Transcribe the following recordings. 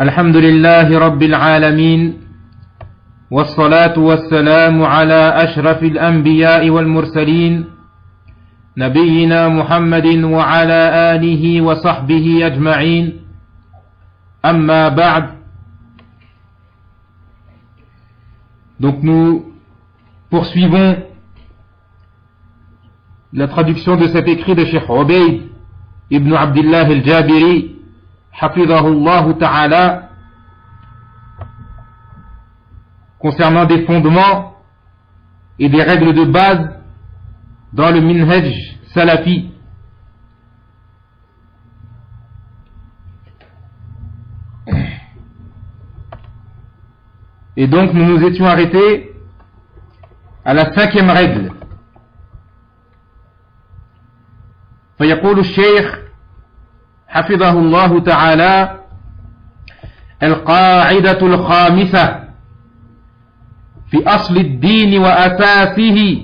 الحمد لله رب العالمين والصلاة والسلام على أشرف الأنبياء والمرسلين نبينا محمد وعلى آله وصحبه أجمعين أما بعد. Donc nous poursuivons la traduction de cet écrit de Cheikh Ubayd ibn Abdullah al-Jabiri Hafidhahullah Ta'ala concernant des fondements et des règles de base dans le minhaj salafi. Et donc nous nous étions arrêtés à la 5e règle. فيقول الشيخ حفظه الله تعالى: القاعدة الخامسة في أصل الدين وأساسه.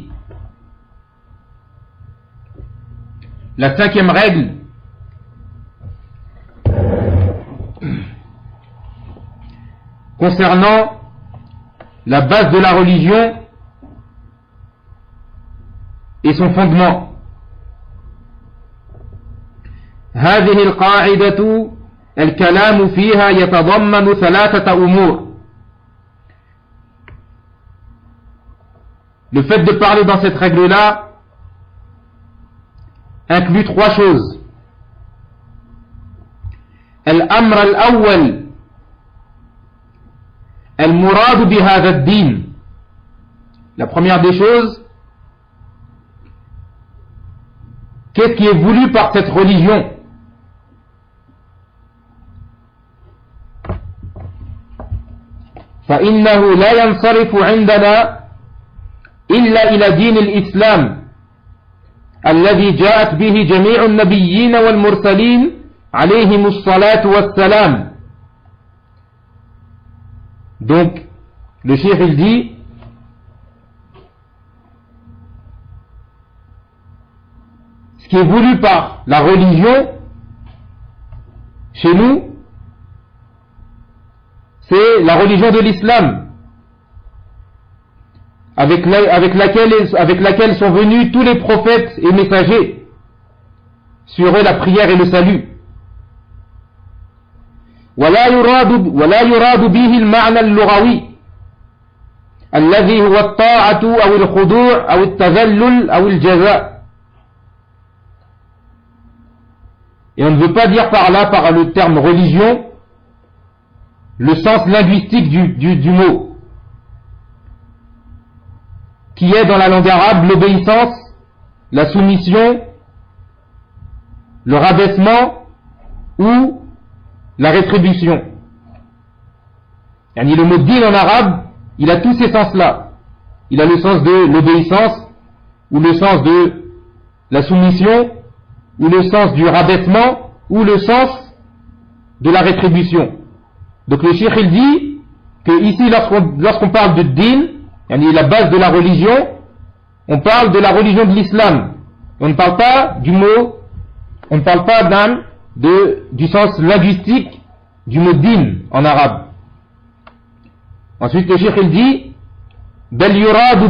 La 5e règle concernant la base de la religion et son fondement. هذه القاعدة الكلام فيها يتضمن 3 أمور. Le fait de parler dans cette règle-là inclut 3 choses. الأمر الأول المراد بهذا الدين. La première des choses, qu'est-ce qui est voulu par cette religion? فإنه لا ينصرف عندنا إلا إلى دين الإسلام الذي جاءت به جميع النبيين والمرسلين عليهم الصلاة والسلام. Donc le cheikh il dit ce qui est voulu par la religion chez nous, c'est la religion de l'islam avec laquelle sont venus tous les prophètes et messagers, sur eux la prière et le salut. ولا يراد به المعنى اللغوي الذي هو الطاعة أو الخضوع أو التذلل أو الجزاء. Et on ne veut pas dire par là, par le terme religion, le sens linguistique du mot, qui est dans la langue arabe l'obéissance, la soumission, le rabaissement ou la rétribution. Le mot din en arabe, il a tous ces sens-là. Il a le sens de l'obéissance, ou le sens de la soumission, ou le sens du rabaissement, ou le sens de la rétribution. Donc le cheikh il dit que ici lorsqu'on parle de din, la base de la religion, on parle de la religion de l'islam. On ne parle pas du mot, on ne parle pas du sens linguistique du mot din en arabe. Ensuite le cheikh il dit بل يراد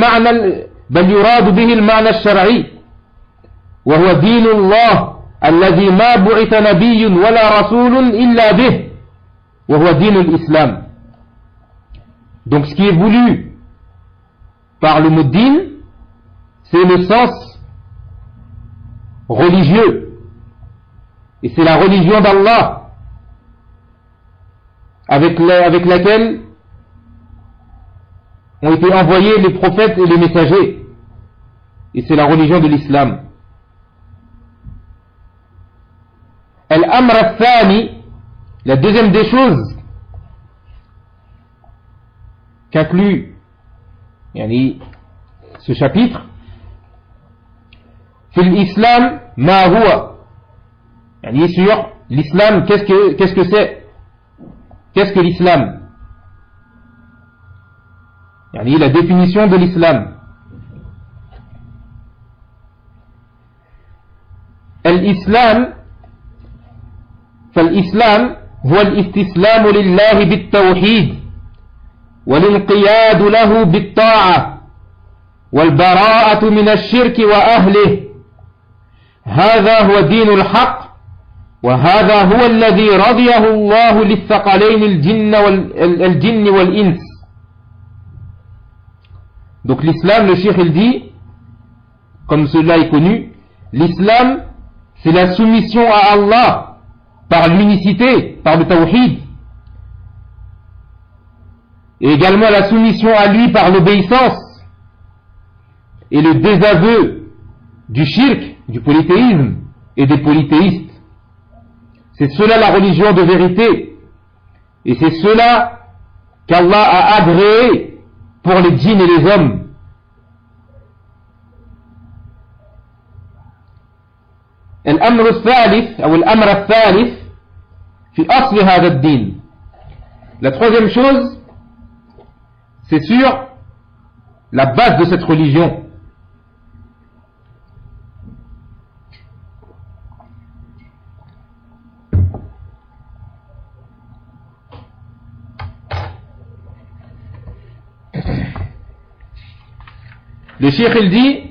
به المعنى الشرعي وهو دين الله الذي ما بعث نبي ولا رسول إلا به وهو دين الإسلام. Donc ce qui est voulu par le mot din, c'est le sens religieux, et c'est la religion d'Allah avec laquelle ont été envoyés les prophètes et les messagers, et c'est la religion de l'islam. Al-Amr al-Thani, la deuxième des choses qu'inclut ce chapitre, في الإسلام ما هو, sur l'islam, qu'est-ce que c'est, qu'est-ce que l'islam, la définition de l'islam. الإسلام فالإسلام هو الاستسلام لله بالتوحيد والانقياد له بالطاعة والبراءة من الشرك وأهله. هذا هو دين الحق، وهذا هو الذي رضيه الله للثقلين الجن والإنس. Donc l'islam, le cheikh il dit, comme cela est connu, l'islam c'est la soumission à Allah par l'unicité, par le tawhid, et également la soumission à lui par l'obéissance et le désaveu du shirk, du polythéisme et des polythéistes. C'est cela la religion de vérité, et c'est cela qu'Allah a agréé pour les djinns et les hommes. الأمر الثالث أو الأمر الثالث في أصل هذا الدين. La troisième chose, c'est sur la base de cette religion. Le cheikh il dit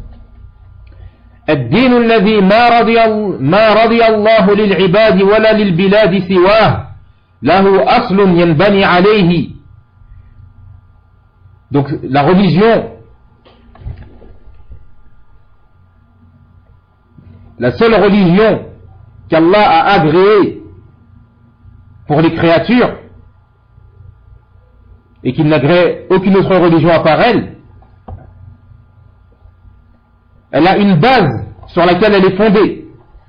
الدين الذي ما رضي الله للعباد ولا للبلاد سواه له أصل ينبني عليه. Donc la religion, la seule religion qu'Allah a agréée pour les créatures et qu'il n'agrée aucune autre religion à part elle, elle a une base sur laquelle elle est fondée.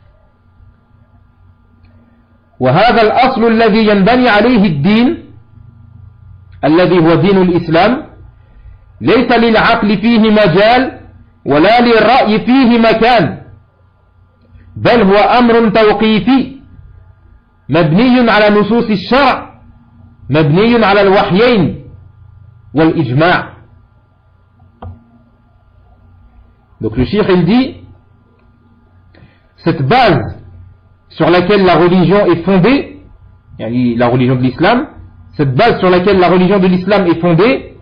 وهذا الأصل الذي ينبني عليه الدين الذي هو دين الإسلام ليس للعقل فيه مجال ولا للرأي فيه مكان، بل هو أمر توقيفي مبني على نصوص الشرع مبني على الوحيين والإجماع. Donc le cheikh il dit, cette base sur laquelle la religion est fondée, la religion de l'islam, cette base sur laquelle la religion de l'islam est fondée,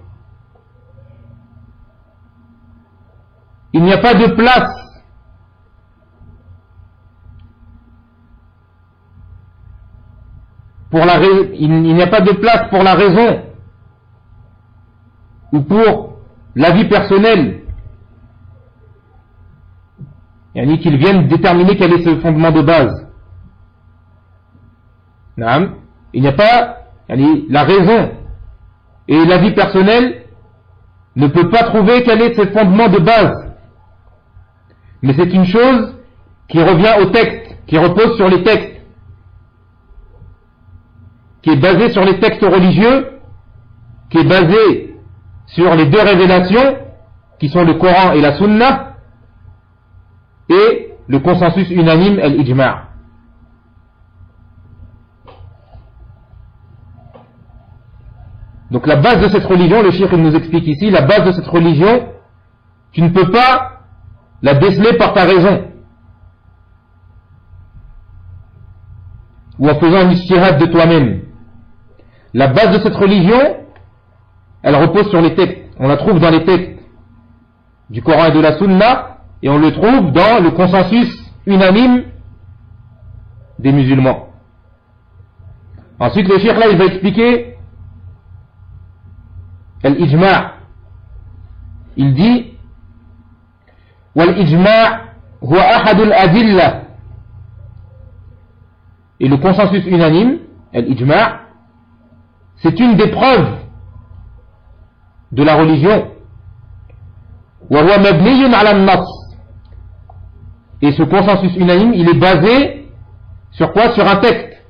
il n'y a pas de place pour la raison ou pour la vie personnelle, qu'ils viennent déterminer quel est ce fondement de base. Il n'y a pas la raison et la vie personnelle ne peut pas trouver quel est ce fondement de base, mais c'est une chose qui revient au texte, qui repose sur les textes, qui est basée sur les textes religieux, qui est basée sur les deux révélations qui sont le Coran et la Sunna, et le consensus unanime, l'ijma'. Donc la base de cette religion, le cheikh nous explique ici, la base de cette religion, tu ne peux pas la déceler par ta raison, ou en faisant un ijtihad de toi-même. La base de cette religion, elle repose sur les textes. On la trouve dans les textes du Coran et de la Sunna, et on le trouve dans le consensus unanime des musulmans. Ensuite, le cheikh là, il va expliquer l'ijma'. Il dit والإجماع هو أحد الأدلة. Et le consensus unanime, l'ijma', c'est une des preuves de la religion. وهو مبني على النص. Et ce consensus unanime, il est basé sur quoi? Sur un texte.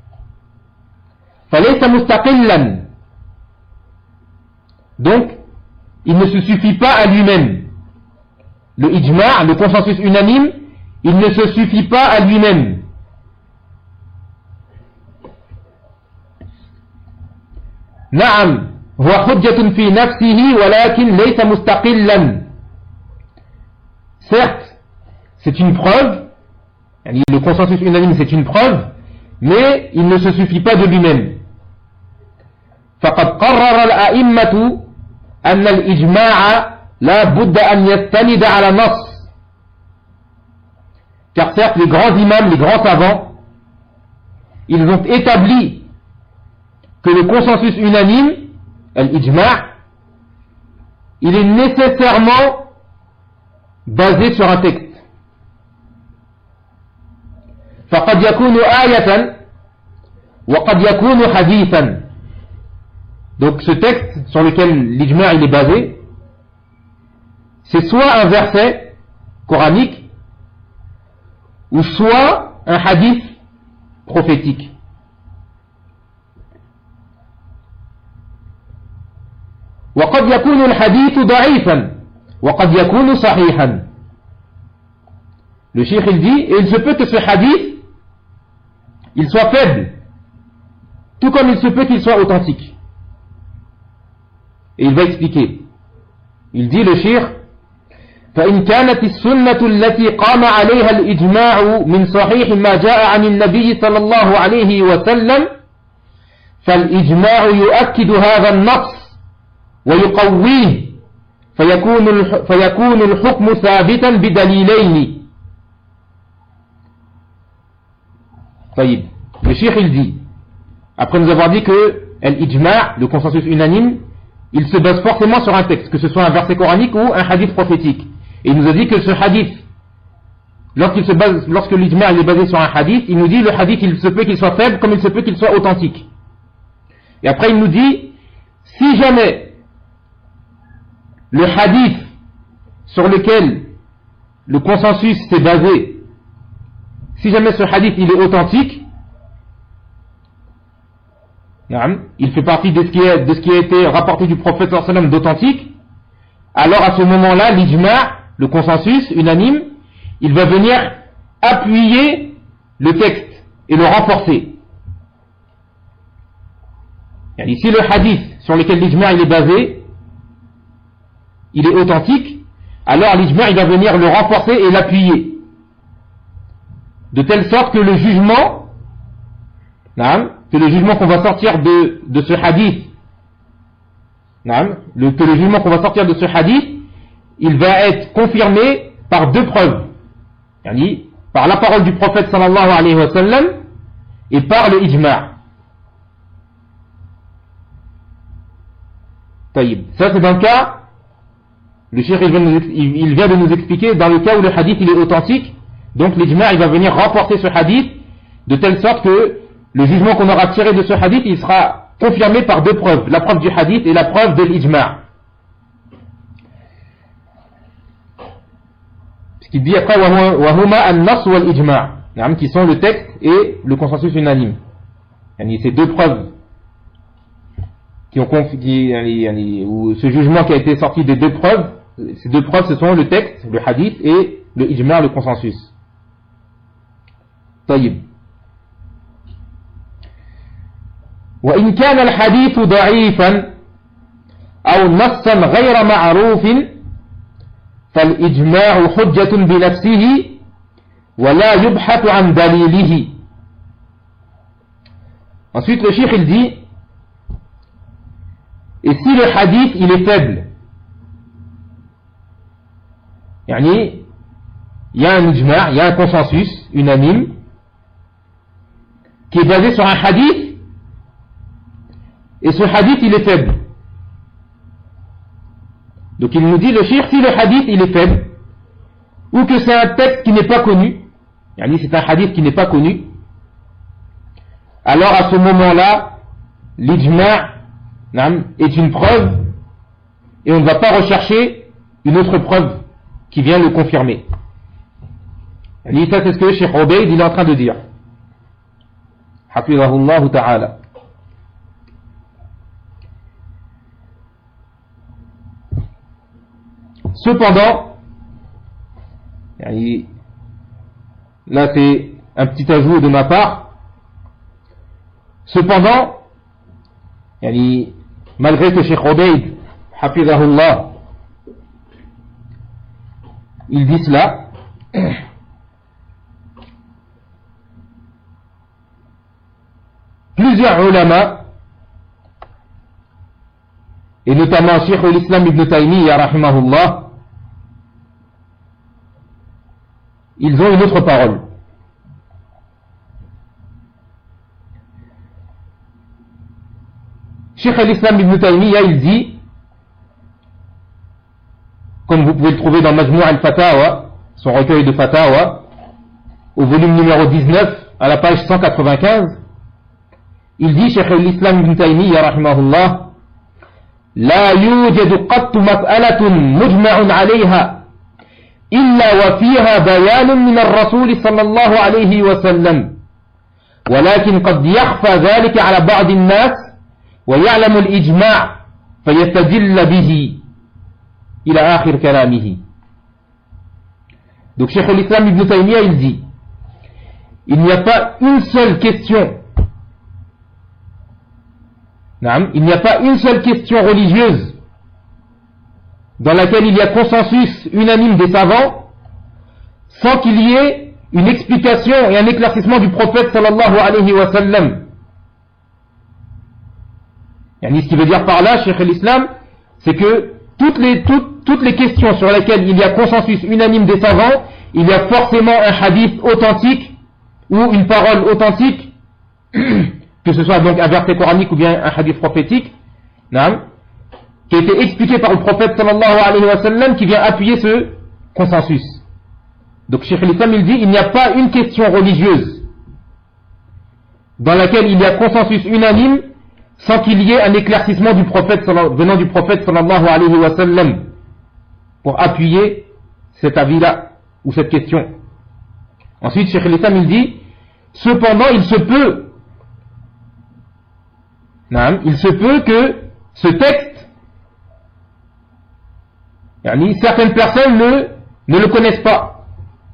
فليس مستقلا. Donc, il ne se suffit pas à lui-même. Le ijma', le consensus unanime, il ne se suffit pas à lui-même. نعم هو حجة في نفسه ولكن ليس مستقلا. Certes, c'est une preuve, le consensus unanime c'est une preuve, mais il ne se suffit pas de lui-même. فقد قرر الأئمة أن الإجماع لا بد أن يستند على نص. Car certes, les grands imams, les grands savants, ils ont établi que le consensus unanime, l'ijma', il est nécessairement basé sur un texte. فقد يكون آية وقد يكون حديثا. Donc ce texte sur lequel l'ijma' il est basé, c'est soit un verset coranique, ou soit un hadith prophétique. وقد يكون الحديث ضعيفا وقد يكون صحيحا. Le cheikh il dit, et il se peut que ce hadith il soit faible, tout comme il se peut qu'il soit authentique. Et il va expliquer. Il dit le cheikh, فإن كانت السنة التي قام عليها الإجماع من صحيح ما جاء عن النبي صلى الله عليه وسلم فالإجماع يؤكد هذا النص ويقويه فيكون الحكم ثابتا بدليلين. طيب, le cheikh il dit, après nous avoir dit que l'ijma', le consensus unanime, il se base forcément sur un texte, que ce soit un verset coranique ou un hadith prophétique. Et il nous a dit que ce hadith, lorsque l'ijma' est basé sur un hadith, il nous dit le hadith il se peut qu'il soit faible comme il se peut qu'il soit authentique. Et après il nous dit, si jamais le hadith sur lequel le consensus s'est basé, si jamais ce hadith il est authentique, il fait partie de ce qui a été rapporté du prophète sallallahu alayhi wa sallam d'authentique, alors à ce moment-là l'ijma', le consensus unanime, il va venir appuyer le texte et le renforcer. Et ici le hadith sur lequel l'ijma' il est basé, il est authentique, alors l'ijma' il va venir le renforcer et l'appuyer, de telle sorte que le jugement qu'on va sortir de ce hadith, que le jugement qu'on va sortir de ce hadith, il va être confirmé par deux preuves, par la parole du prophète sallallahu alayhi wa sallam et par le ijma'. Taïb. Ça c'est dans le cas, le cheikh il vient de nous expliquer, dans le cas où le hadith il est authentique, donc l'ijma' il va venir renforcer ce hadith de telle sorte que le jugement qu'on aura tiré de ce hadith il sera confirmé par deux preuves, la preuve du hadith et la preuve de l'ijma'. Ce qu'il dit après, wahuma an-nas wal ijma', qui sont le texte et le consensus unanime. Ces deux preuves ou ce jugement qui a été sorti des deux preuves, ces deux preuves ce sont le texte, le hadith et le ijma', le consensus. طيب. وإن كان الحديث ضعيفا أو نصا غير معروف فالإجماع حجة بنفسه ولا يبحث عن دليله. Ensuite le cheikh il dit, et si le hadith il est faible, il y a un ijma', il y a un consensus unanime qui est basé sur un hadith, et ce hadith il est faible. Donc il nous dit le cheikh, si le hadith il est faible, ou que c'est un texte qui n'est pas connu, c'est un hadith qui n'est pas connu, alors à ce moment-là l'ijma' est une preuve et on ne va pas rechercher une autre preuve qui vient le confirmer. Ça c'est ce que Cheikh Obeid il est en train de dire, hafizahullah ta'ala. Cependant, là c'est un petit ajout de ma part, cependant, malgré que Cheikh Obeid, hafizahullah, il dit cela, plusieurs ulama, et notamment Cheikh al-Islam Ibn Taymiyyah rahimahullah, ils ont une autre parole. Cheikh al-Islam Ibn Taymiyyah, il dit, comme vous pouvez le trouver dans Majmou' al-Fatawa, son recueil de Fatawa, au volume numéro 19, à la page 195, il dit, Cheikh al-Islam Ibn Taymiyyah rahimahullah, لا يوجد قط مسألة مجمع عليها إلا وفيها بيان من الرسول صلى الله عليه وسلم ولكن قد يخفى ذلك على بعض الناس ويعلم الإجماع فيستدل به إلى آخر كلامه. Donc Cheikh al-Islam Ibn Taymiyyah il dit, il n'y a pas une seule question, il n'y a pas une seule question religieuse dans laquelle il y a consensus unanime des savants sans qu'il y ait une explication et un éclaircissement du prophète sallallahu alayhi wa sallam. Ce qui veut dire par là, Cheikh al-Islam, c'est que toutes les questions sur lesquelles il y a consensus unanime des savants, il y a forcément un hadith authentique ou une parole authentique, que ce soit donc un verset coranique ou bien un hadith prophétique, qui a été expliqué par le prophète sallallahu alayhi wa sallam, qui vient appuyer ce consensus. Donc Cheikh al-Islam il dit, il n'y a pas une question religieuse dans laquelle il y a consensus unanime sans qu'il y ait un éclaircissement du prophète venant du prophète sallallahu alayhi wa sallam pour appuyer cet avis-là ou cette question. Ensuite Cheikh al-Islam il dit, cependant il se peut que ce texte, certaines personnes ne le connaissent pas.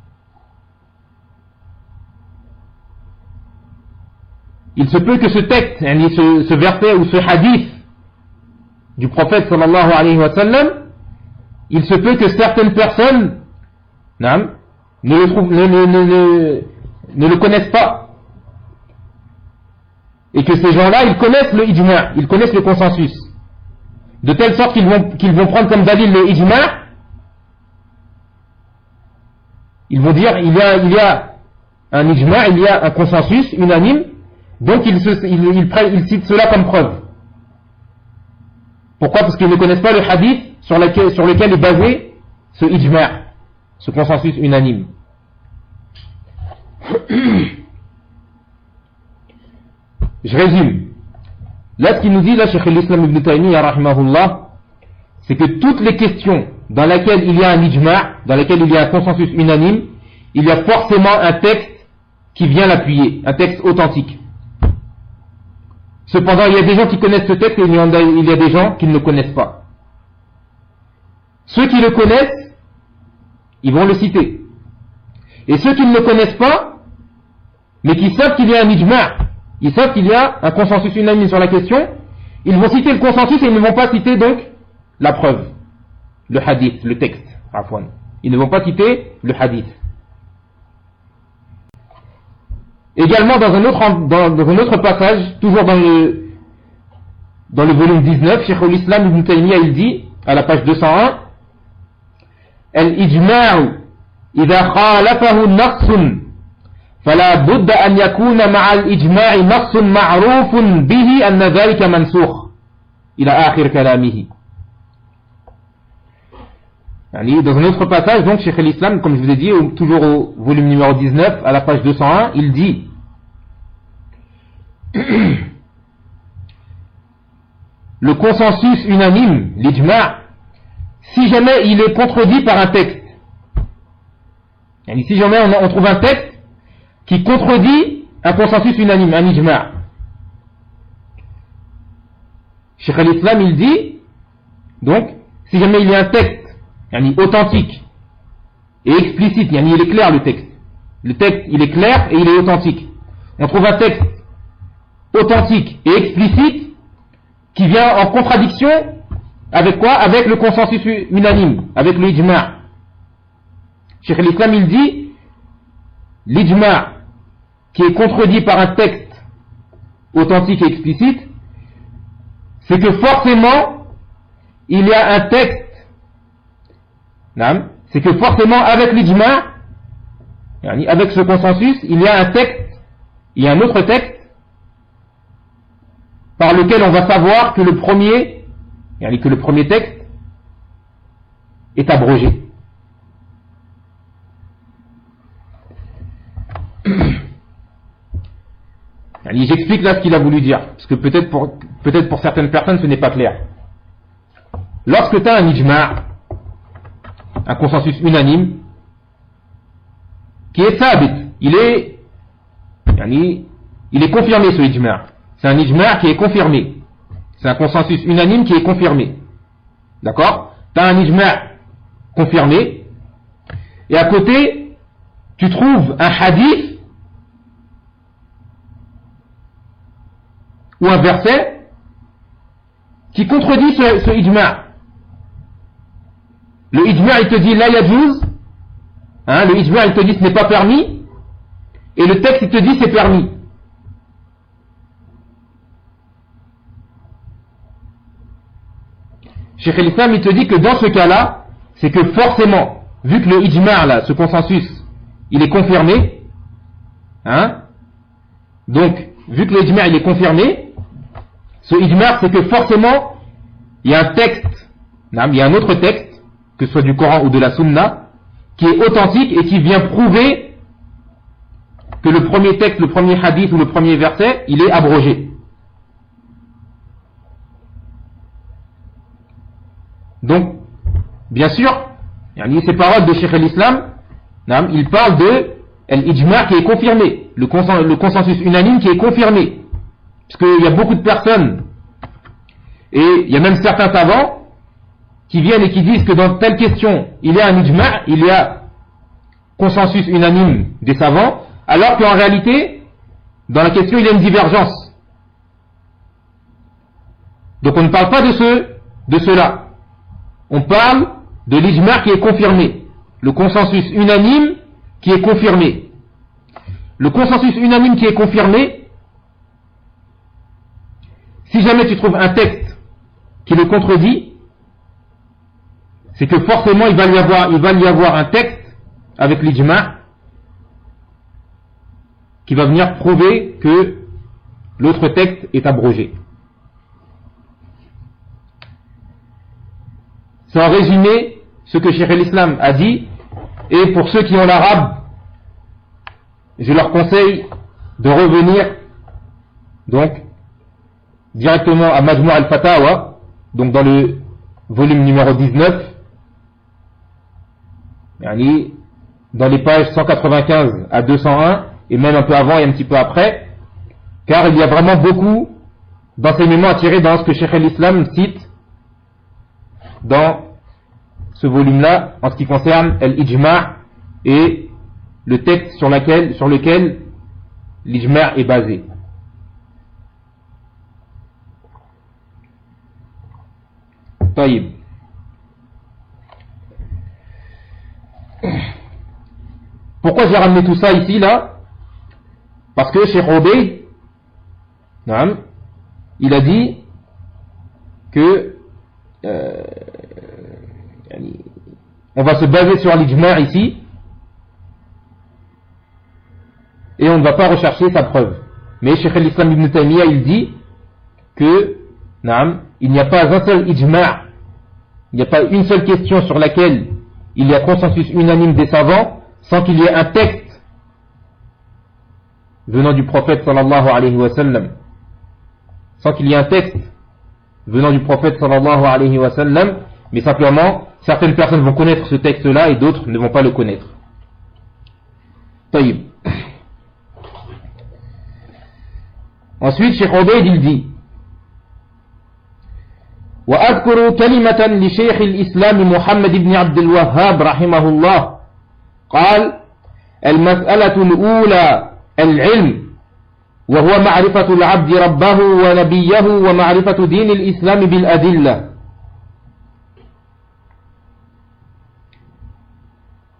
Il se peut que ce texte, ce verset ou ce hadith du prophète sallallahu alayhi wa sallam, il se peut que certaines personnes ne le connaissent pas. Et que ces gens-là, ils connaissent le ijma', ils connaissent le consensus. De telle sorte qu'ils vont prendre comme dalil le ijma', ils vont dire, il y a un ijma', il y a un consensus unanime, donc ils citent cela comme preuve. Pourquoi? Parce qu'ils ne connaissent pas le hadith sur lequel est basé ce ijma', ce consensus unanime. Je résume. Là, ce qu'il nous dit, là, Cheikh al-Islam Ibn Taymiyyah, rahimahullah, c'est que toutes les questions dans lesquelles il y a un ijma', dans lesquelles il y a un consensus unanime, il y a forcément un texte qui vient l'appuyer, un texte authentique. Cependant, il y a des gens qui connaissent ce texte et il y a des gens qui ne le connaissent pas. Ceux qui le connaissent, ils vont le citer. Et ceux qui ne le connaissent pas, mais qui savent qu'il y a un ijma', ils savent qu'il y a un consensus unanime sur la question, ils vont citer le consensus et ils ne vont pas citer donc la preuve, le hadith, le texte. Ils ne vont pas citer le hadith. Également dans un autre passage, toujours dans le volume 19, Cheikh al-Islam Ibn Taymiyyah il dit, à la page 201, Al-ijma'u idha khalafahu nassun فلا بد أن يكون مع الإجماع نص معروف به أن ذلك منسوخ إلى آخر كلامه. Dans un autre passage, donc, Cheikh al-Islam, comme je vous ai dit, toujours au volume numéro 19, à la page 201, il dit le consensus unanime, l'ijma', si jamais il est contredit par un texte, si jamais on trouve un texte qui contredit un consensus unanime, un ijma', Cheikh al-Islam il dit, donc, si jamais il y a un texte authentique et explicite, il est clair le texte il est clair et il est authentique, on trouve un texte authentique et explicite qui vient en contradiction avec quoi? Avec le consensus unanime, avec le ijma'. Cheikh al-Islam il dit, l'ijma' qui est contredit par un texte authentique et explicite, c'est que forcément il y a un texte, c'est que forcément avec l'ijma', avec ce consensus, il y a un texte, il y a un autre texte par lequel on va savoir que le premier texte est abrogé. J'explique là ce qu'il a voulu dire, parce que peut-être pour certaines personnes ce n'est pas clair. Lorsque tu as un ijma', un consensus unanime, qui est sabit, il est confirmé ce ijma'. C'est un ijma' qui est confirmé. C'est un consensus unanime qui est confirmé. D'accord? Tu as un ijma' confirmé, et à côté, tu trouves un hadith ou un verset qui contredit ce ijma'. Le ijma' il te dit la yajouz, le ijma' il te dit ce n'est pas permis, et le texte il te dit c'est permis. Cheikh al-Islam il te dit que dans ce cas-là, c'est que forcément, vu que le ijma' là, ce consensus, il est confirmé, donc vu que le ijma' il est confirmé, ce ijma' c'est que forcément il y a un texte, il y a un autre texte, que ce soit du Coran ou de la Sunna, qui est authentique et qui vient prouver que le premier texte, le premier hadith ou le premier verset, il est abrogé. Donc, bien sûr, ces paroles de Cheikh al-Islam, il parle de l'ijma' qui est confirmé, le consensus unanime qui est confirmé. Parce qu'il y a beaucoup de personnes, et il y a même certains savants, qui viennent et qui disent que dans telle question, il y a un ijma', il y a consensus unanime des savants, alors qu'en réalité, dans la question, il y a une divergence. Donc on ne parle pas de cela. On parle de l'ijma' qui est confirmé, le consensus unanime qui est confirmé. Le consensus unanime qui est confirmé, si jamais tu trouves un texte qui le contredit, c'est que forcément il va y avoir un texte avec l'ijma' qui va venir prouver que l'autre texte est abrogé. C'est en résumé ce que Cheikh al-Islam a dit, et pour ceux qui ont l'arabe, je leur conseille de revenir donc directement à Majmou' al-Fatawa, donc dans le volume numéro 19, dans les pages 195 à 201, et même un peu avant et un petit peu après, car il y a vraiment beaucoup d'enseignements à tirer dans ce que Cheikh al-Islam cite dans ce volume-là, en ce qui concerne l'ijma' et le texte sur lequel l'ijma' est basé. Taïb. Pourquoi j'ai ramené tout ça ici, là? Parce que Cheikh Obeid, il a dit que on va se baser sur l'ijma' ici et on ne va pas rechercher sa preuve. Mais Cheikh al-Islam ibn Taymiyyah il dit que il n'y a pas un seul ijma', il n'y a pas une seule question sur laquelle il y a consensus unanime des savants sans qu'il y ait un texte venant du prophète sallallahu alayhi wa sallam, sans qu'il y ait un texte venant du prophète sallallahu alayhi wa sallam, mais simplement certaines personnes vont connaître ce texte-là et d'autres ne vont pas le connaître. Taïb. Ensuite, Cheikh Obeid il dit وأذكر كلمة لشيخ الإسلام محمد بن عبد الوهاب رحمه الله قال المسألة الأولى العلم وهو معرفة العبد ربه ونبيه ومعرفة دين الإسلام بالأدلة.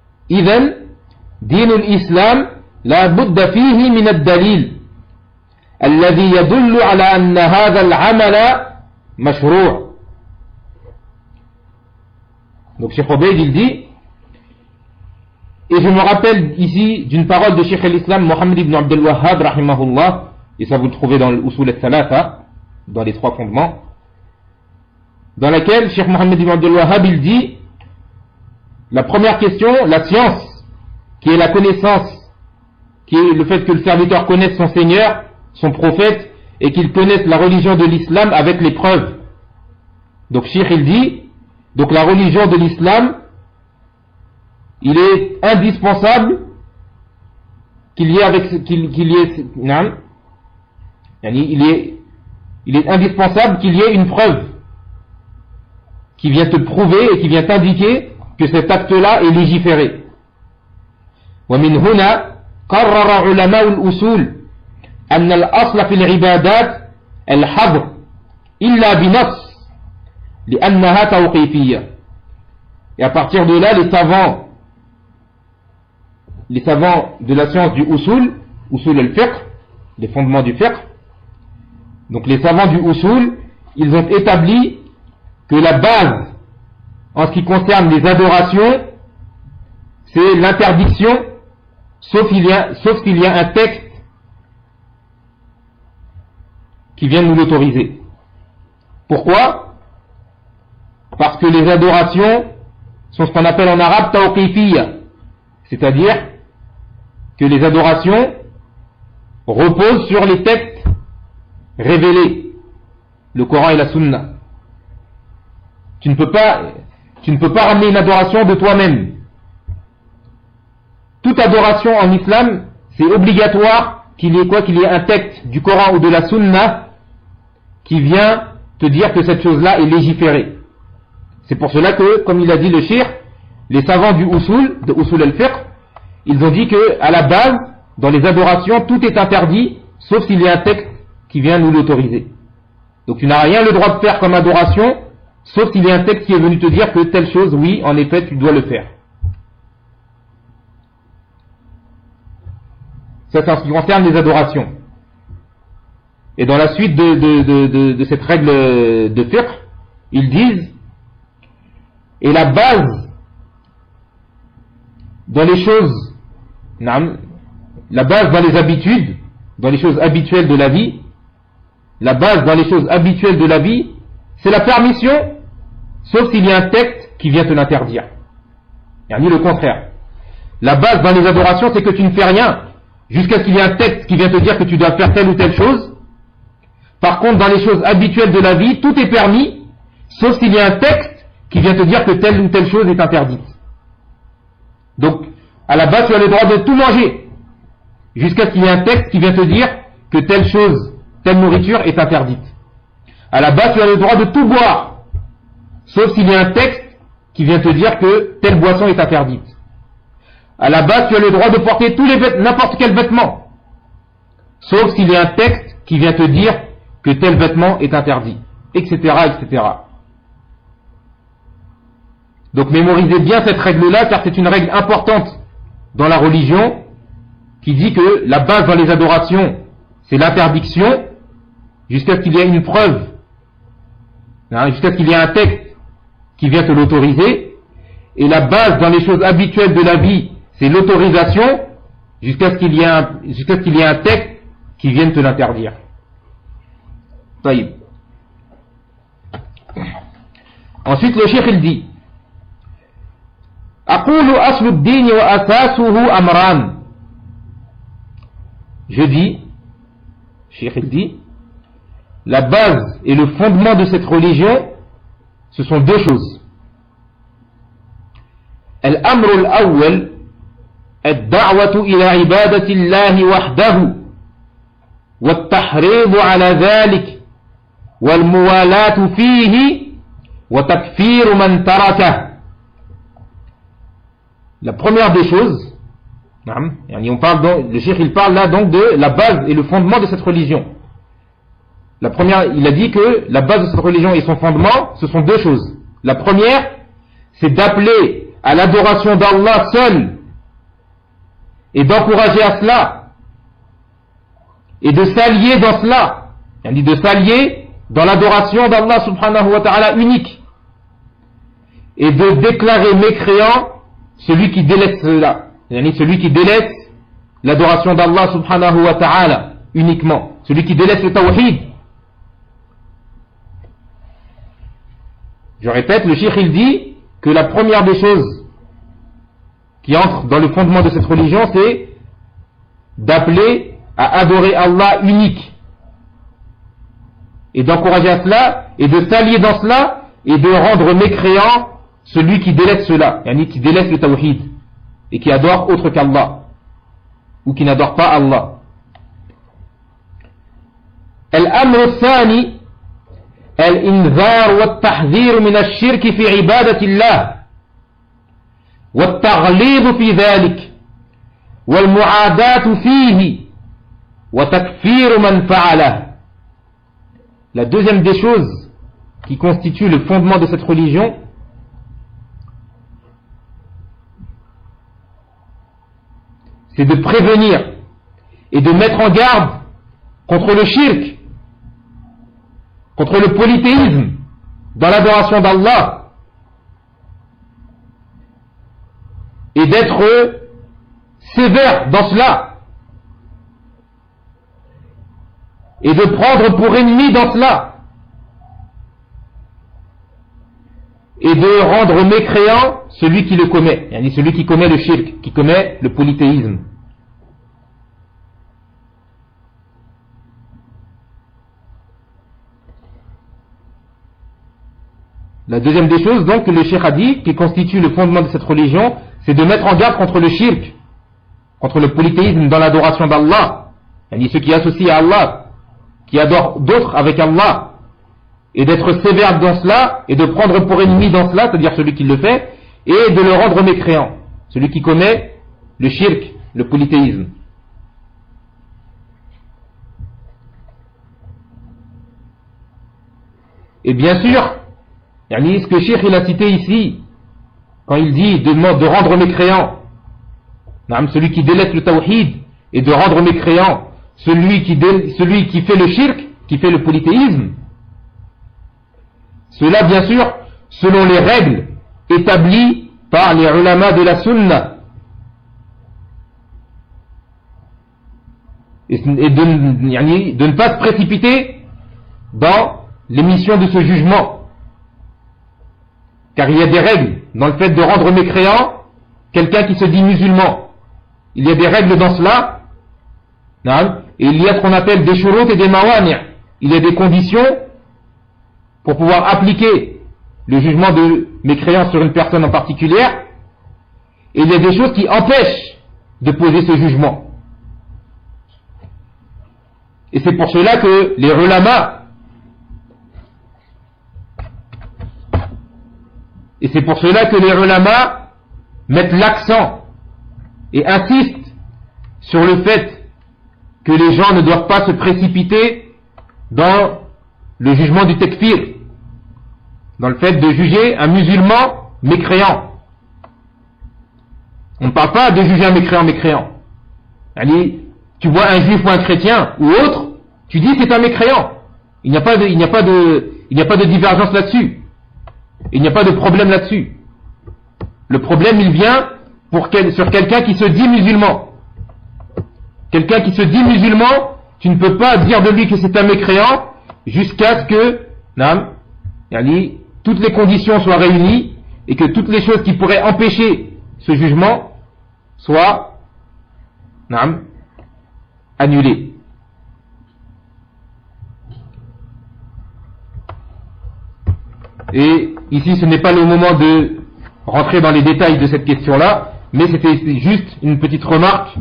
إذن دين الإسلام لا بد فيه من الدليل الذي يدل على أن هذا العمل مشروع. Donc Cheikh Obeid il dit, et je me rappelle ici d'une parole de Cheikh al-Islam Mohammed ibn Abdel Wahhab rahimahullah, et ça vous le trouvez dans l'Usul al-Thalatha, dans les trois fondements, dans laquelle Cheikh Mohammed ibn Abdel Wahhab il dit, la première question, la science, qui est la connaissance, qui est le fait que le serviteur connaisse son Seigneur, son prophète, et qu'il connaisse la religion de l'islam avec les preuves. Donc Cheikh il dit, donc la religion de l'islam, il est indispensable qu'il y ait indispensable qu'il y ait une preuve qui vient te prouver et qui vient t'indiquer que cet acte-là est légiféré. ومن هنا قرر علماء الأصول أن الأصل في العبادات الحظر إلا بنص لأنها توقيفية. Et à partir de là, les savants de la science du usul al-fiqh, les fondements du fiqh, donc les savants du usul, ils ont établi que la base en ce qui concerne les adorations, c'est l'interdiction, sauf qu'il y a un texte qui vient nous l'autoriser. Pourquoi? Parce que les adorations sont ce qu'on appelle en arabe tawqifiyya, c'est-à-dire que les adorations reposent sur les textes révélés, le Coran et la Sunna. Tu ne peux pas ramener une adoration de toi-même. Toute adoration en islam, c'est obligatoire qu'il y ait un texte du Coran ou de la Sunna qui vient te dire que cette chose-là est légiférée. C'est pour cela que, comme il a dit le cheikh, les savants du usul, de usul al-fiqh, ils ont dit que, à la base, dans les adorations, tout est interdit, sauf s'il y a un texte qui vient nous l'autoriser. Donc tu n'as rien le droit de faire comme adoration, sauf s'il y a un texte qui est venu te dire que telle chose, oui, en effet, tu dois le faire. Ça, c'est en ce qui concerne les adorations. Et dans la suite de cette règle de fiqh, ils disent, et la base dans les choses, la base dans les habitudes, dans les choses habituelles de la vie, la base dans les choses habituelles de la vie, c'est la permission, sauf s'il y a un texte qui vient te l'interdire. Il n'y a ni le contraire. La base dans les adorations, c'est que tu ne fais rien jusqu'à ce qu'il y ait un texte qui vient te dire que tu dois faire telle ou telle chose. Par contre, dans les choses habituelles de la vie, tout est permis, sauf s'il y a un texte qui vient te dire que telle ou telle chose est interdite. Donc, à la base, tu as le droit de tout manger, jusqu'à ce qu'il y ait un texte qui vient te dire que telle chose, telle nourriture est interdite. À la base, tu as le droit de tout boire, sauf s'il y a un texte qui vient te dire que telle boisson est interdite. À la base, tu as le droit de porter n'importe quel vêtement, sauf s'il y a un texte qui vient te dire que tel vêtement est interdit, etc., etc. Donc mémorisez bien cette règle-là, car c'est une règle importante dans la religion, qui dit que la base dans les adorations, c'est l'interdiction, jusqu'à ce qu'il y ait une preuve, jusqu'à ce qu'il y ait un texte qui vient te l'autoriser, et la base dans les choses habituelles de la vie, c'est l'autorisation, jusqu'à ce qu'il y ait un texte qui vienne te l'interdire. Ensuite le cheikh il dit, أقول أصل الدين وأساسه أمران. Je dis, cheikh il dit, la base et le fondement de cette religion, ce sont deux choses. الأمر الأول الدعوة إلى عبادة الله وحده والتحريض على ذلك والموالاة فيه وتكفير من تركه. La première des choses, le cheikh il parle là donc de la base et le fondement de cette religion. La première, il a dit que la base de cette religion et son fondement, ce sont deux choses. La première, c'est d'appeler à l'adoration d'Allah seul et d'encourager à cela et de s'allier dans cela, yani de s'allier dans l'adoration d'Allah subhanahu wa ta'ala unique, et de déclarer mécréant celui qui délaisse cela, yani celui qui délaisse l'adoration d'Allah subhanahu wa ta'ala uniquement, celui qui délaisse le tawhid. Je répète, le cheikh il dit que la première des choses qui entre dans le fondement de cette religion, c'est d'appeler à adorer Allah unique, et d'encourager à cela, et de s'allier dans cela, et de rendre mécréant celui qui délaisse cela, yani qui délaisse le tawhid, et qui adore autre qu'Allah, ou qui n'adore pas Allah. الأمر الثاني الإنذار والتحذير من الشرك في عبادة الله والتغليظ في ذلك والمعاداة فيه وتكفير من فعله. La deuxième des choses qui constitue le fondement de cette religion, c'est de prévenir et de mettre en garde contre le shirk, contre le polythéisme dans l'adoration d'Allah, et d'être sévère dans cela, et de prendre pour ennemi dans cela, et de rendre mécréant celui qui le commet, yani celui qui commet le shirk, qui commet le polythéisme. La deuxième des choses, donc, que le cheikh a dit, qui constitue le fondement de cette religion, c'est de mettre en garde contre le shirk, contre le polythéisme dans l'adoration d'Allah, yani ceux qui associent à Allah, qui adorent d'autres avec Allah, et d'être sévère dans cela, et de prendre pour ennemi dans cela, c'est-à-dire celui qui le fait, et de le rendre mécréant, celui qui commet le shirk, le polythéisme. Et bien sûr, ce que Cheikh il a cité ici, quand il dit de rendre mécréant celui qui délaisse le tawhid, et de rendre mécréant celui qui fait le shirk, qui fait le polythéisme, cela bien sûr selon les règles établies par les ulama de la sunna, et de ne pas se précipiter dans l'émission de ce jugement. Car il y a des règles dans le fait de rendre mécréant quelqu'un qui se dit musulman. Il y a des règles dans cela, et il y a ce qu'on appelle des shurut et des mawani'. Il y a des conditions pour pouvoir appliquer le jugement de mécréance sur une personne en particulier, et il y a des choses qui empêchent de poser ce jugement. Et c'est pour cela que les ulama, mettent l'accent et insistent sur le fait que les gens ne doivent pas se précipiter dans le jugement du takfir, dans le fait de juger un musulman mécréant. On ne parle pas de juger un mécréant. Allez, tu vois un juif ou un chrétien ou autre, tu dis c'est un mécréant. Il n'y a pas de divergence là-dessus. Il n'y a pas de problème là-dessus. Le problème, il vient sur quelqu'un qui se dit musulman. Quelqu'un qui se dit musulman, tu ne peux pas dire de lui que c'est un mécréant jusqu'à ce que toutes les conditions soient réunies et que toutes les choses qui pourraient empêcher ce jugement soient annulées. Et ici, ce n'est pas le moment de rentrer dans les détails de cette question-là, mais c'était juste une petite remarque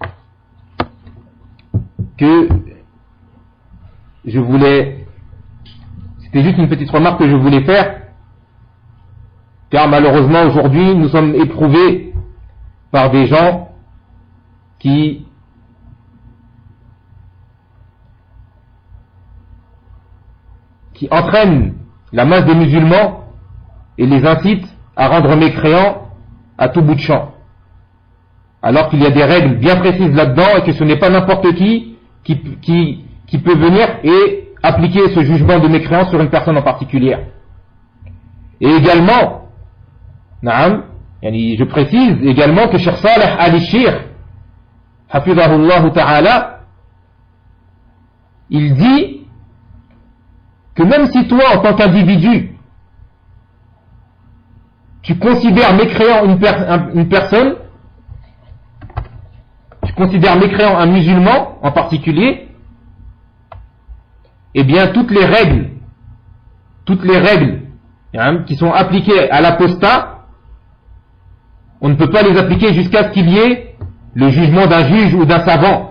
que je voulais faire, car malheureusement aujourd'hui nous sommes éprouvés par des gens qui entraînent la masse des musulmans et les incitent à rendre mécréants à tout bout de champ, alors qu'il y a des règles bien précises là-dedans et que ce n'est pas n'importe qui qui peut venir et appliquer ce jugement de mécréance sur une personne en particulier. Et également, je précise également que Cheikh Saleh al-Shir, hafidahullah ta'ala, il dit que même si toi, en tant qu'individu, tu considères mécréant une personne, tu considères mécréant un musulman en particulier, eh bien toutes les règles qui sont appliquées à l'apostat, on ne peut pas les appliquer jusqu'à ce qu'il y ait le jugement d'un juge ou d'un savant.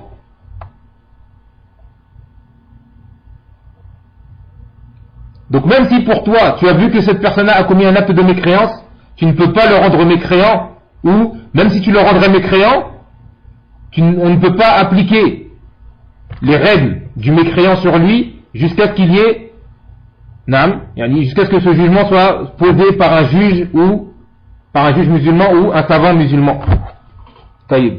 Donc même si pour toi, tu as vu que cette personne a commis un acte de mécréance, tu ne peux pas le rendre mécréant, ou même si tu le rendrais mécréant, on ne peut pas appliquer les règles du mécréant sur lui jusqu'à ce qu'il y ait, jusqu'à ce que ce jugement soit posé par un juge musulman ou un savant musulman. Taïb.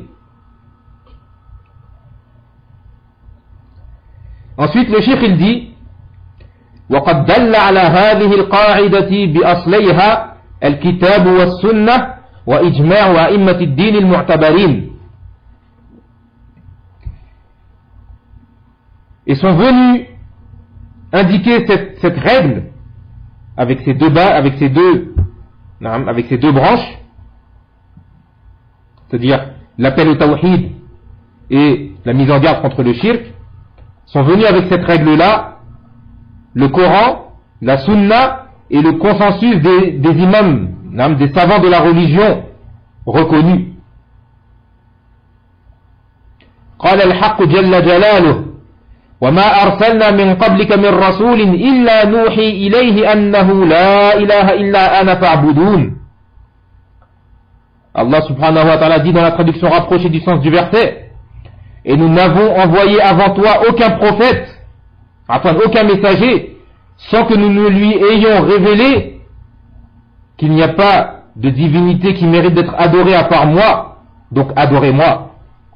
Ensuite, le cheikh il dit وقد دل على هذه القاعدة بأصليها الكتاب والسنة وإجماع أئمة الدين المعتبرين. Et sont venus indiquer cette règle avec ces deux branches, c'est-à-dire l'appel au tawhid et la mise en garde contre le shirk, sont venus avec cette règle-là le Coran, la Sunna et le consensus des imams, des savants de la religion reconnus. قال الحق جل جلاله وما أرسلنا من قبلك من رسول إلا نوحي إليه أنه لا إله إلا أنا فاعبدون. Allah subhanahu wa ta'ala dit dans la traduction rapprochée du sens du verset, et nous n'avons envoyé avant toi aucun prophète, aucun messager, sans que nous ne lui ayons révélé qu'il n'y a pas de divinité qui mérite d'être adorée à part moi, donc adorez-moi.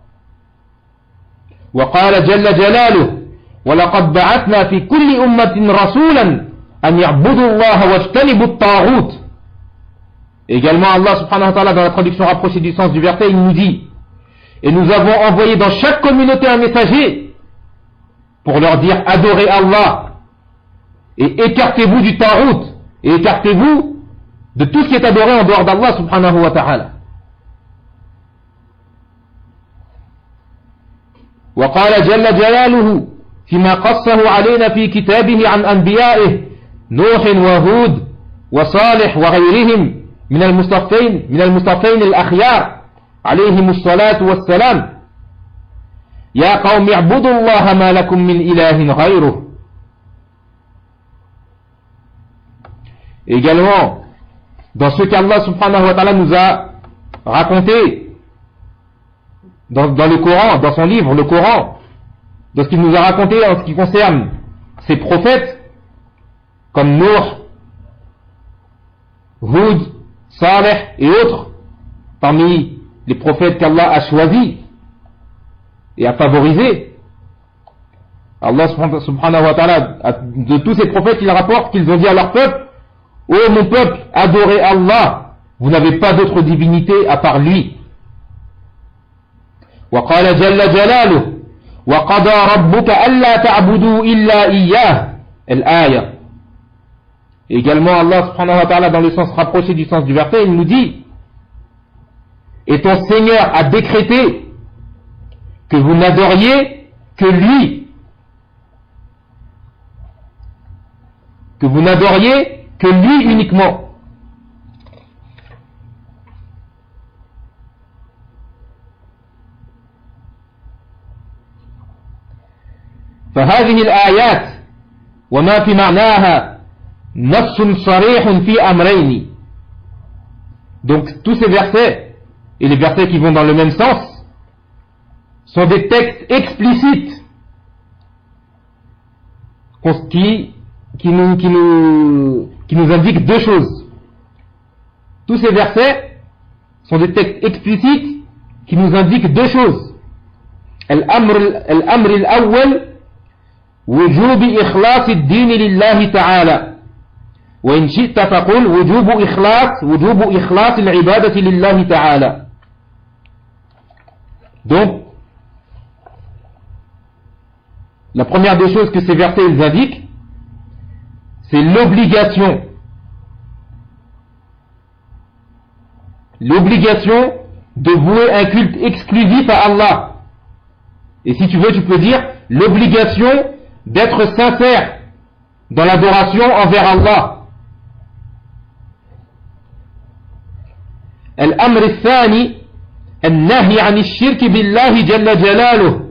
وقال جل جلاله وَلَقَدْ بَعَثْنَا فِي كُلِّ أُمَّةٍ رَسُولًا أَنْ يَعْبُدُوا اللَّهَ وَاجْتَنِبُوا الطَّاغُوتَ. Également Allah subhanahu wa ta'ala dans la traduction rapprochée du sens du verset, il nous dit, et nous avons envoyé dans chaque communauté un messager pour leur dire adorez Allah et écartez-vous du tarout et écartez-vous de tout ce qui est adoré en dehors d'Allah subhanahu wa ta'ala. وقال جل جلاله فيما قصه علينا في كتابه عن أنبيائه نوح وهود وصالح وغيرهم من المصطفين الأخيار عليهم الصلاة والسلام يا قوم اعبدوا الله ما لكم من إله غيره. Également, dans ce qu'Allah subhanahu wa ta'ala nous a raconté dans le Coran, dans son livre, le Coran, dans ce qu'il nous a raconté en ce qui concerne ses prophètes, comme Nuh, Hud, Saleh et autres, parmi les prophètes qu'Allah a choisis et a favorisés. Allah subhanahu wa ta'ala, de tous ces prophètes, il rapporte qu'ils ont dit à leur peuple, ô mon peuple, adorez Allah, vous n'avez pas d'autre divinité à part lui. وقال جل جلاله وقضى ربك ألا تعبدوا إلا إياه الآية. Également Allah subhanahu wa ta'ala dans le sens rapproché du sens du verset, il nous dit, et ton Seigneur a décrété que vous n'adoriez que lui, que vous n'adoriez que lui uniquement. فهذه الآيات وما في معناها نص صريح في أمرين. Donc tous ces versets et les versets qui vont dans le même sens sont des textes explicites qui nous indiquent deux choses. Tous ces versets sont des textes explicites qui nous indiquent deux choses. الأمر الأول وجوب إخلاص الدين لله تعالى وإن شئت فقل وجوب إخلاص العبادة لله تعالى. Donc la première des choses que ces versets ils indiquent, c'est l'obligation de vouer un culte exclusif à Allah. Et si tu veux, tu peux dire l'obligation d'être sincère dans l'adoration envers Allah. الأمر الثاني النهي عن الشرك بالله جل جلاله.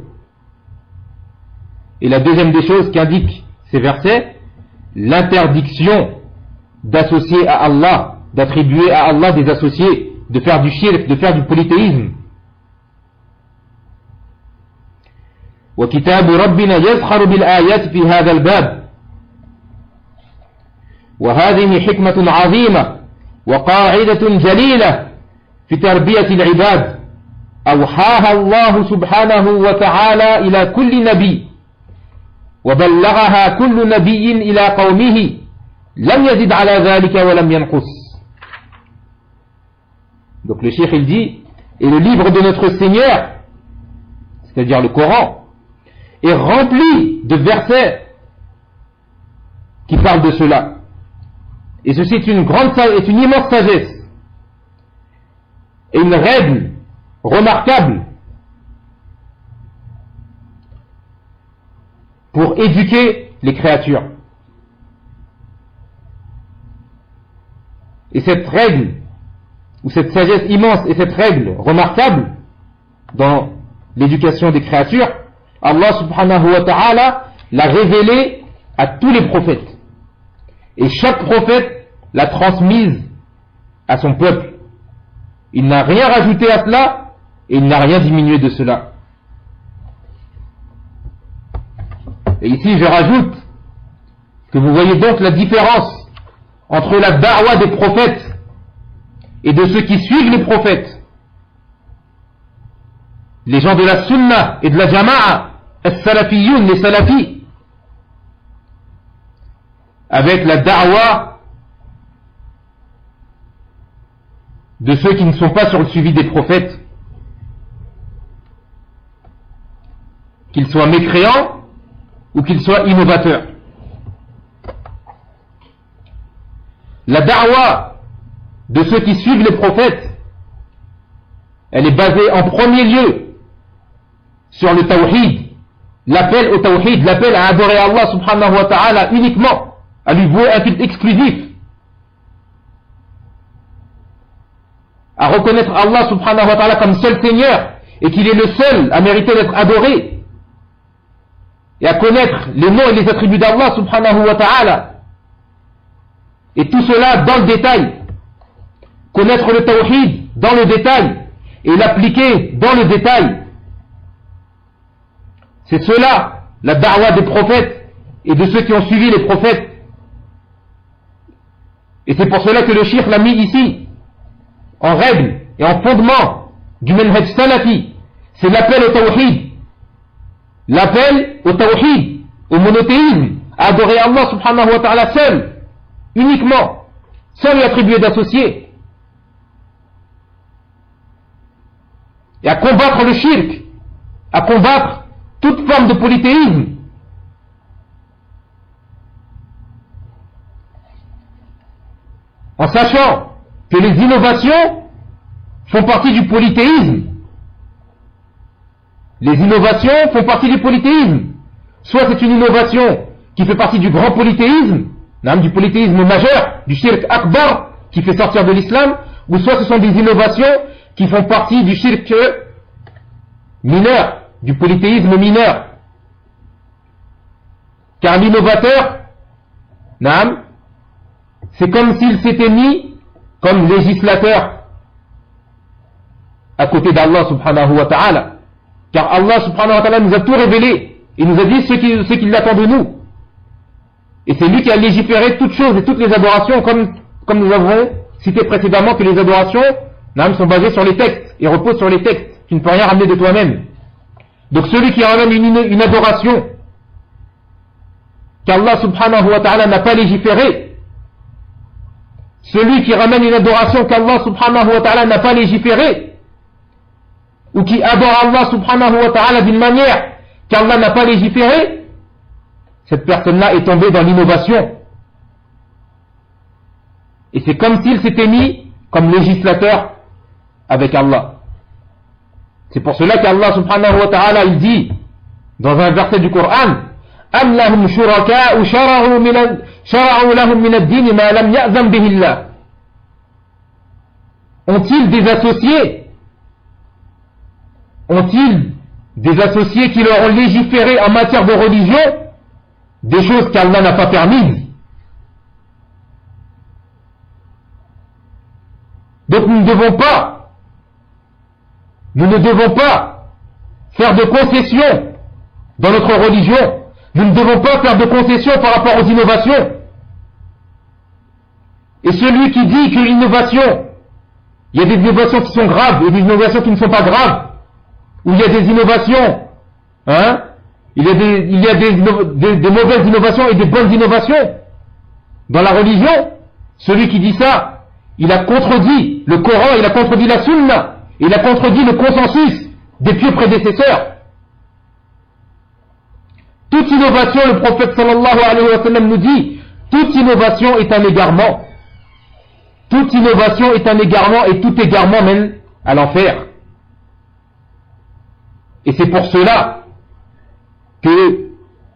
Et la deuxième des choses qu'indiquent ces versets, l'interdiction d'associer à Allah, d'attribuer à Allah des associés, de faire du shirk, de faire du polythéisme. وكتاب ربنا يزخر بالآيات في هذا الباب وهذه حكمة عظيمة وقاعدة جليلة في تربية العباد أوحاها الله سبحانه وتعالى إلى كل نبي وبلغها كل نبي إلى قومه لم يزد على ذلك ولم ينقص. Donc le cheikh il dit, et le livre de notre Seigneur, c'est-à-dire le Coran, est rempli de versets qui parlent de cela. Et ceci est une immense sagesse et une règle remarquable pour éduquer les créatures. Et cette règle, ou cette sagesse immense et cette règle remarquable dans l'éducation des créatures, Allah subhanahu wa ta'ala l'a révélée à tous les prophètes. Et chaque prophète l'a transmise à son peuple. Il n'a rien rajouté à cela et il n'a rien diminué de cela. Et ici je rajoute que vous voyez donc la différence entre la da'wa des prophètes et de ceux qui suivent les prophètes. Les gens de la sunna et de la jama'a, as-salafiyoun, les salafis, avec la da'wa de ceux qui ne sont pas sur le suivi des prophètes, qu'ils soient mécréants ou qu'ils soient innovateurs. La da'wa de ceux qui suivent les prophètes, elle est basée en premier lieu sur le tawhid, l'appel au tawhid, l'appel à adorer Allah subhanahu wa ta'ala uniquement, à lui vouer un culte exclusif, à reconnaître Allah subhanahu wa ta'ala comme seul Seigneur et qu'il est le seul à mériter d'être adoré, et à connaître les noms et les attributs d'Allah subhanahu wa ta'ala, et tout cela dans le détail, connaître le tawhid dans le détail et l'appliquer dans le détail. C'est cela la da'wa des prophètes et de ceux qui ont suivi les prophètes. Et c'est pour cela que le cheikh l'a mis ici en règle et en fondement du manhaj salafi. C'est l'appel au tawhid, l'appel au tawhid, au monothéisme, à adorer Allah subhanahu wa ta'ala seul, uniquement, sans lui attribuer d'associés, et à combattre le shirk, à combattre toute forme de polythéisme. En sachant que les innovations font partie du polythéisme. Les innovations font partie du polythéisme. Soit c'est une innovation qui fait partie du grand polythéisme, du polythéisme majeur, du shirk akbar, qui fait sortir de l'islam, ou soit ce sont des innovations qui font partie du shirk mineur, du polythéisme mineur. Car l'innovateur, c'est comme s'il s'était mis comme législateur à côté d'Allah subhanahu wa ta'ala. Car Allah subhanahu wa ta'ala nous a tout révélé. Il nous a dit ce qu'il attend de nous. Et c'est lui qui a légiféré toutes choses et toutes les adorations, comme nous avons cité précédemment que les adorations sont basées sur les textes et reposent sur les textes. Tu ne peux rien ramener de toi-même. Donc celui qui ramène une adoration qu'Allah subhanahu wa ta'ala n'a pas légiféré, celui qui ramène une adoration qu'Allah subhanahu wa ta'ala n'a pas légiféré, ou qui adore Allah subhanahu wa ta'ala d'une manière qu'Allah n'a pas légiféré, cette personne-là est tombée dans l'innovation. Et c'est comme s'il s'était mis comme législateur avec Allah. C'est pour cela qu'Allah subhanahu wa ta'ala il dit dans un verset du Coran: Am lahum shuraka'u shara'u lahum min ad-din ma lam ya'zam bihi Allah. Ont-ils des associés? Ont-ils des associés qui leur ont légiféré en matière de religion des choses qu'Allah n'a pas permises? Donc nous ne devons pas faire de concessions dans notre religion. Nous ne devons pas faire de concessions par rapport aux innovations. Et celui qui dit que l'innovation, il y a des innovations qui sont graves et des innovations qui ne sont pas graves, ou il y a des innovations, il y a des mauvaises innovations et des bonnes innovations dans la religion, celui qui dit ça, il a contredit le Coran, il a contredit la Sunna, il a contredit le consensus des pieux prédécesseurs. Toute innovation, le prophète sallallahu alayhi wa sallam nous dit, toute innovation est un égarement. Toute innovation est un égarement et tout égarement mène à l'enfer. Et c'est pour cela que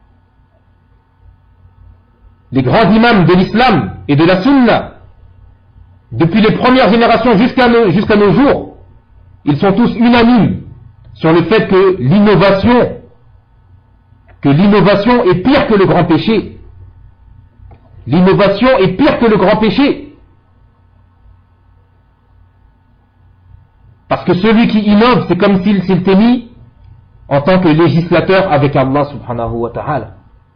les grands imams de l'islam et de la sunna, depuis les premières générations jusqu'à nos jours, ils sont tous unanimes sur le fait que l'innovation est pire que le grand péché. L'innovation est pire que le grand péché. Parce que celui qui innove, c'est comme s'il s'était mis en tant que législateur avec Allah subhanahu wa ta'ala.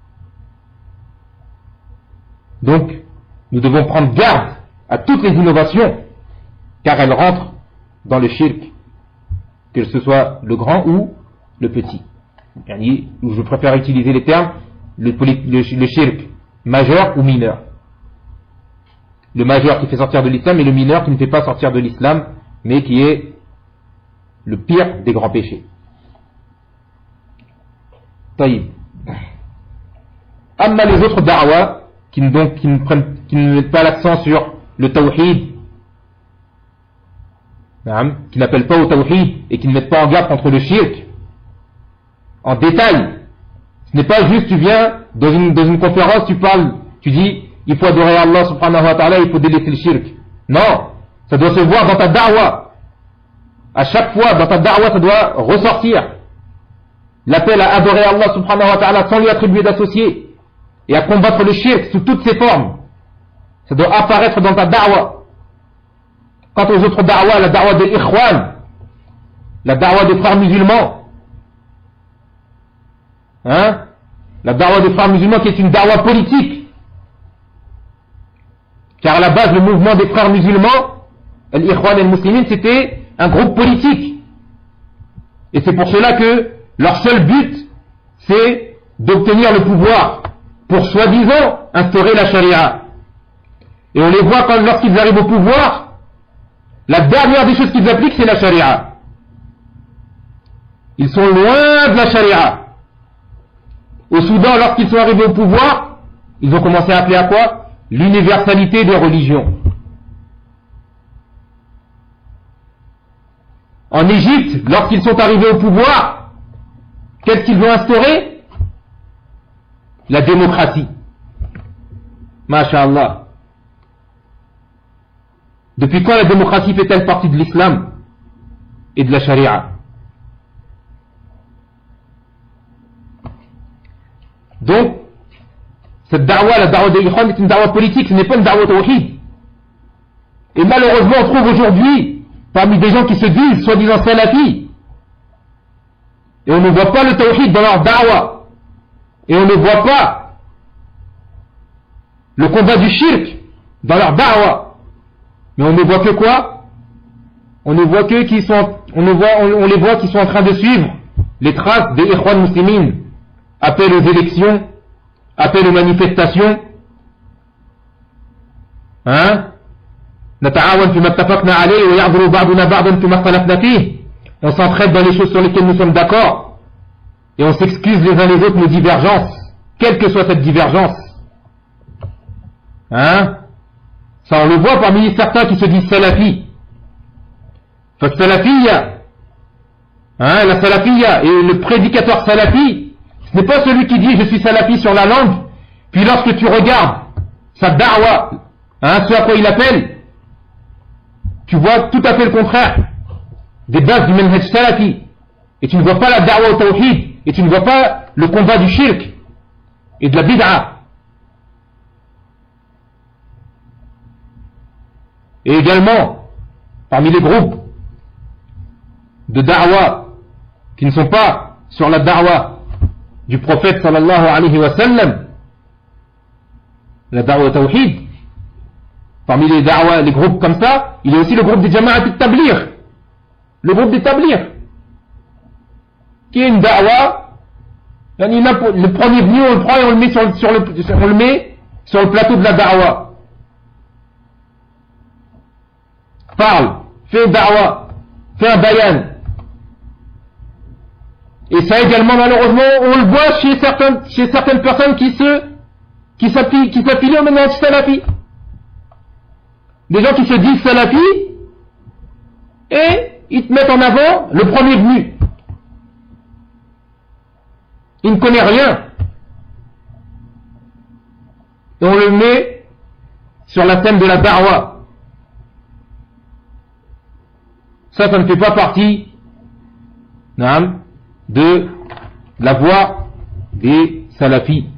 Donc, nous devons prendre garde à toutes les innovations, car elles rentrent dans le shirk, que ce soit le grand ou le petit. Je préfère utiliser les termes le shirk majeur ou mineur. Le majeur qui fait sortir de l'islam et le mineur qui ne fait pas sortir de l'islam, mais qui est le pire des grands péchés. Taïb. Amma les autres da'wa qui ne mettent pas l'accent sur le tawhid, qui n'appellent pas au tawhid et qui ne mettent pas en garde contre le shirk en détail. Ce n'est pas juste tu viens dans une conférence, tu parles, tu dis il faut adorer Allah subhanahu wa ta'ala, il faut délaisser le shirk. Non, ça doit se voir dans ta da'wa. À chaque fois dans ta da'wa ça doit ressortir l'appel à adorer Allah subhanahu wa ta'ala sans lui attribuer d'associés et à combattre le shirk sous toutes ses formes. Ça doit apparaître dans ta da'wa. Quant aux autres da'wa, la da'wa des ikhwan, la da'wa des frères musulmans, la da'wa des frères musulmans qui est une da'wa politique, car à la base le mouvement des frères musulmans, l'ikhwan et le muslimin, c'était un groupe politique, et c'est pour cela que leur seul but c'est d'obtenir le pouvoir pour soi-disant instaurer la charia. Et on les voit lorsqu'ils arrivent au pouvoir, la dernière des choses qu'ils appliquent c'est la charia. Ils sont loin de la charia. Au Soudan, lorsqu'ils sont arrivés au pouvoir, ils ont commencé à appeler à quoi? L'universalité des religions. En Égypte, lorsqu'ils sont arrivés au pouvoir, qu'est-ce qu'ils ont instauré? La démocratie. Masha'Allah. Depuis quand la démocratie fait-elle partie de l'islam et de la charia? Donc, cette da'wa, la da'wa des ikhwan, est une da'wa politique, ce n'est pas une da'wa tawhid. Et malheureusement, on trouve aujourd'hui, parmi des gens qui se disent, soi-disant salafis, et on ne voit pas le tawhid dans leur da'wa, et on ne voit pas le combat du shirk dans leur da'wa, mais on ne voit que quoi? On ne voit que on les voit qui sont en train de suivre les traces des Ikhwan Muslimin, appel aux élections, appel aux manifestations, hein, نتعاون فيما اتفقنا عليه ويعذر بعضنا بعضا فيما اختلفنا فيه. On s'entraide dans les choses sur lesquelles nous sommes d'accord et on s'excuse les uns les autres nos divergences, quelle que soit cette divergence. Hein? Ça on le voit parmi certains qui se disent salafis. Salafiyya, hein, la salafiyya et le prédicateur salafi, ce n'est pas celui qui dit je suis salafi sur la langue, puis lorsque tu regardes sa da'wa, hein, ce à quoi il appelle, tu vois tout à fait le contraire des bases du manhaj salafi, et tu ne vois pas la da'wa au tawhid, et tu ne vois pas le combat du shirk et de la bid'a. Et également parmi les groupes de da'wa qui ne sont pas sur la da'wa du prophète sallallahu alayhi wa sallam, la da'wa tawhid, parmi les da'wa, les groupes comme ça, il y a aussi le groupe des jama'at al-tabligh, le groupe des tabligh, qui est une da'wa, le premier venu on le prend et on le met sur le plateau de la da'wa, parle, fait da'wa, fait un bayan. Et ça également, malheureusement, on le voit chez certaines personnes qui s'affilient au manhaj salafi. Des gens qui se disent salafi, et ils te mettent en avant le premier venu. Il ne connaît rien. Et on le met sur la scène de la da'wa. Ça ne fait pas partie, de la voie des salafis.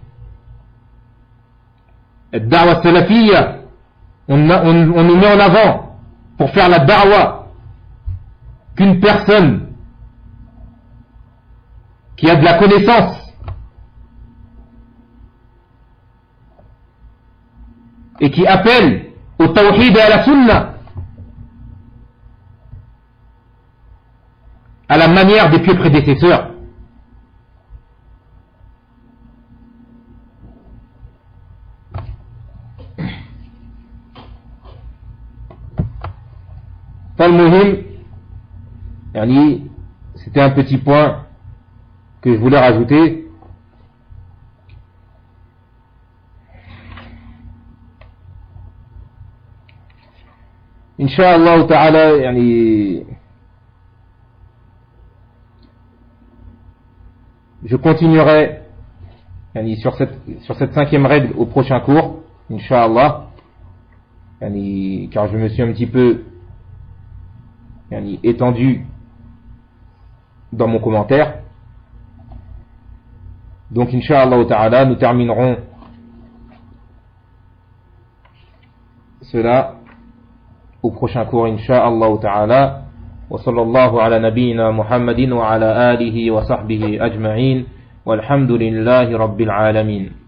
Da'wa salafiyya, on nous met en avant pour faire la da'wa qu'une personne qui a de la connaissance et qui appelle au tawhid et à la sunna à la manière des pieux prédécesseurs. Al-Muhim, c'était un petit point que je voulais rajouter. Inch'Allah ta'ala, je continuerai sur cette 5e règle au prochain cours, Inch'Allah, car je me suis un petit peu étendu dans mon commentaire. Donc Inch'Allah ta'ala, nous terminerons cela au prochain cours, Inch'Allah ta'ala. وصلى الله على نبينا محمد وعلى آله وصحبه أجمعين والحمد لله رب العالمين.